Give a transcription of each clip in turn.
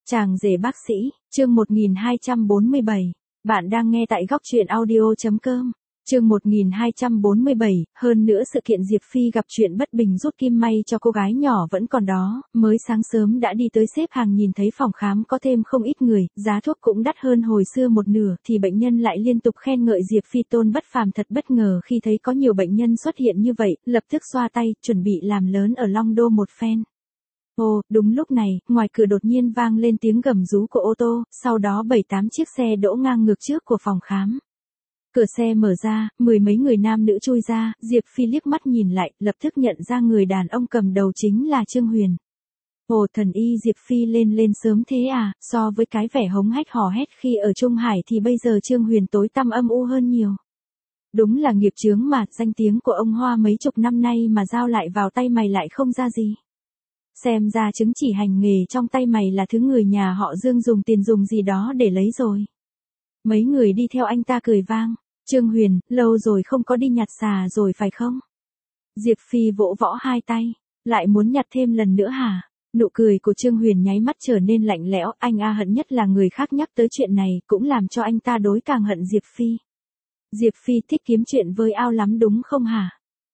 Chàng rể bác sĩ, chương 1247. Bạn đang nghe tại góc truyện audio.com. Chương 1247, hơn nữa sự kiện Diệp Phi gặp chuyện bất bình rút kim may cho cô gái nhỏ vẫn còn đó, mới sáng sớm đã đi tới xếp hàng nhìn thấy phòng khám có thêm không ít người, giá thuốc cũng đắt hơn hồi xưa một nửa, thì bệnh nhân lại liên tục khen ngợi Diệp Phi tôn bất phàm. Thật bất ngờ khi thấy có nhiều bệnh nhân xuất hiện như vậy, lập tức xoa tay, chuẩn bị làm lớn ở Long Đô một phen. Ồ, đúng lúc này, ngoài cửa đột nhiên vang lên tiếng gầm rú của ô tô, sau đó 7-8 chiếc xe đỗ ngang ngược trước của phòng khám. Cửa xe mở ra, mười mấy người nam nữ chui ra, Diệp Phi liếc mắt nhìn lại, lập tức nhận ra người đàn ông cầm đầu chính là Trương Huyền. Ồ, thần y Diệp Phi lên sớm thế à, so với cái vẻ hống hách hò hét khi ở Trung Hải thì bây giờ Trương Huyền tối tăm âm u hơn nhiều. Đúng là nghiệp chướng mà, danh tiếng của ông Hoa mấy chục năm nay mà giao lại vào tay mày lại không ra gì. Xem ra chứng chỉ hành nghề trong tay mày là thứ người nhà họ Dương dùng tiền dùng gì đó để lấy rồi. Mấy người đi theo anh ta cười vang. Trương Huyền, lâu rồi không có đi nhặt xà rồi phải không? Diệp Phi vỗ võ hai tay. Lại muốn nhặt thêm lần nữa hả? Nụ cười của Trương Huyền nháy mắt trở nên lạnh lẽo. Anh hận nhất là người khác nhắc tới chuyện này, cũng làm cho anh ta đối càng hận Diệp Phi. Diệp Phi thích kiếm chuyện với ao lắm đúng không hả?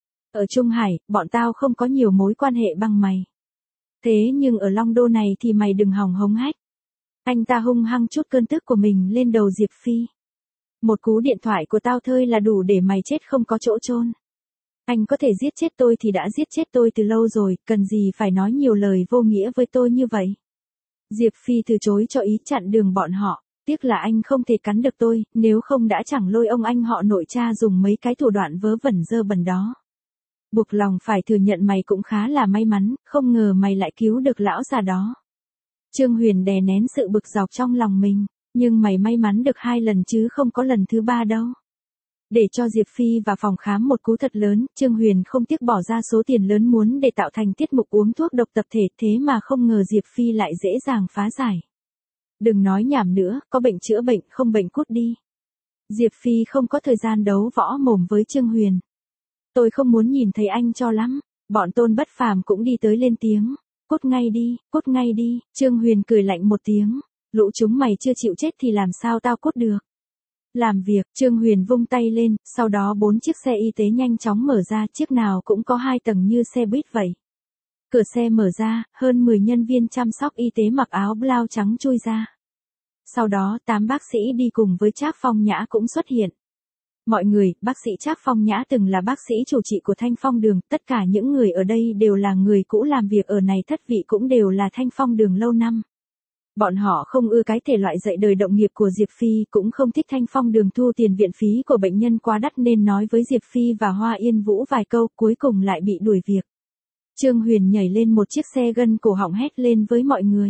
Ở Trung Hải, bọn tao không có nhiều mối quan hệ bằng mày. Thế nhưng ở Long Đô này thì mày đừng hòng hống hách. Anh ta hung hăng chút cơn tức của mình lên đầu Diệp Phi. Một cú điện thoại của tao thôi là đủ để mày chết không có chỗ chôn. Anh có thể giết chết tôi thì đã giết chết tôi từ lâu rồi, cần gì phải nói nhiều lời vô nghĩa với tôi như vậy. Diệp Phi từ chối cho ý chặn đường bọn họ. Tiếc là anh không thể cắn được tôi, nếu không đã chẳng lôi ông anh họ nội cha dùng mấy cái thủ đoạn vớ vẩn dơ bẩn đó. Buộc lòng phải thừa nhận mày cũng khá là may mắn, không ngờ mày lại cứu được lão già đó. Trương Huyền đè nén sự bực dọc trong lòng mình, nhưng mày may mắn được 2 lần chứ không có lần thứ 3 đâu. Để cho Diệp Phi và phòng khám một cú thật lớn, Trương Huyền không tiếc bỏ ra số tiền lớn muốn để tạo thành tiết mục uống thuốc độc tập thể, thế mà không ngờ Diệp Phi lại dễ dàng phá giải. Đừng nói nhảm nữa, có bệnh chữa bệnh, không bệnh cút đi. Diệp Phi không có thời gian đấu võ mồm với Trương Huyền. Tôi không muốn nhìn thấy anh cho lắm. Bọn tôn bất phàm cũng đi tới lên tiếng. Cút ngay đi, Trương Huyền cười lạnh một tiếng. Lũ chúng mày chưa chịu chết thì làm sao tao cút được. Làm việc, Trương Huyền vung tay lên, sau đó 4 chiếc xe y tế nhanh chóng mở ra, chiếc nào cũng có 2 tầng như xe buýt vậy. Cửa xe mở ra, hơn 10 nhân viên chăm sóc y tế mặc áo blau trắng chui ra. Sau đó 8 bác sĩ đi cùng với Trác Phong Nhã cũng xuất hiện. Mọi người, bác sĩ Trác Phong Nhã từng là bác sĩ chủ trị của Thanh Phong Đường, tất cả những người ở đây đều là người cũ làm việc ở này, thất vị cũng đều là Thanh Phong Đường lâu năm. Bọn họ không ưa cái thể loại dạy đời động nghiệp của Diệp Phi, cũng không thích Thanh Phong Đường thu tiền viện phí của bệnh nhân quá đắt nên nói với Diệp Phi và Hoa Yên Vũ vài câu, cuối cùng lại bị đuổi việc. Trương Huyền nhảy lên một chiếc xe gân cổ họng hét lên với mọi người.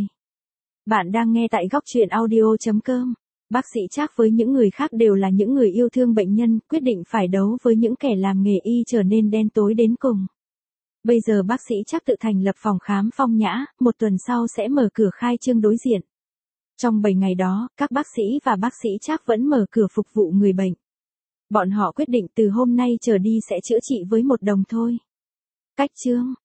Bạn đang nghe tại góc truyện audio.com. Bác sĩ Trác với những người khác đều là những người yêu thương bệnh nhân, quyết định phải đấu với những kẻ làm nghề y trở nên đen tối đến cùng. Bây giờ bác sĩ Trác tự thành lập phòng khám Phong Nhã, 1 tuần sau sẽ mở cửa khai trương đối diện. Trong 7 ngày đó, các bác sĩ và bác sĩ Trác vẫn mở cửa phục vụ người bệnh. Bọn họ quyết định từ hôm nay trở đi sẽ chữa trị với 1 đồng thôi. Cách chương.